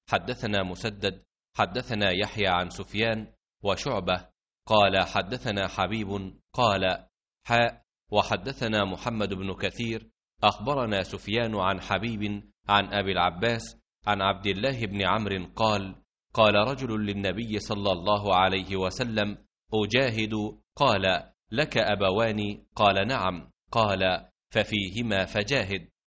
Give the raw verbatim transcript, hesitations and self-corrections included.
حدثنا مسدد حدثنا يحيى عن سفيان وشعبة قال حدثنا حبيب قال حاء وحدثنا محمد بن كثير أخبرنا سفيان عن حبيب عن أبي العباس عن عبد الله بن عمرو قال قال رجل للنبي صلى الله عليه وسلم أجاهد؟ قال لك أبوان؟ قال نعم. قال ففيهما فجاهد.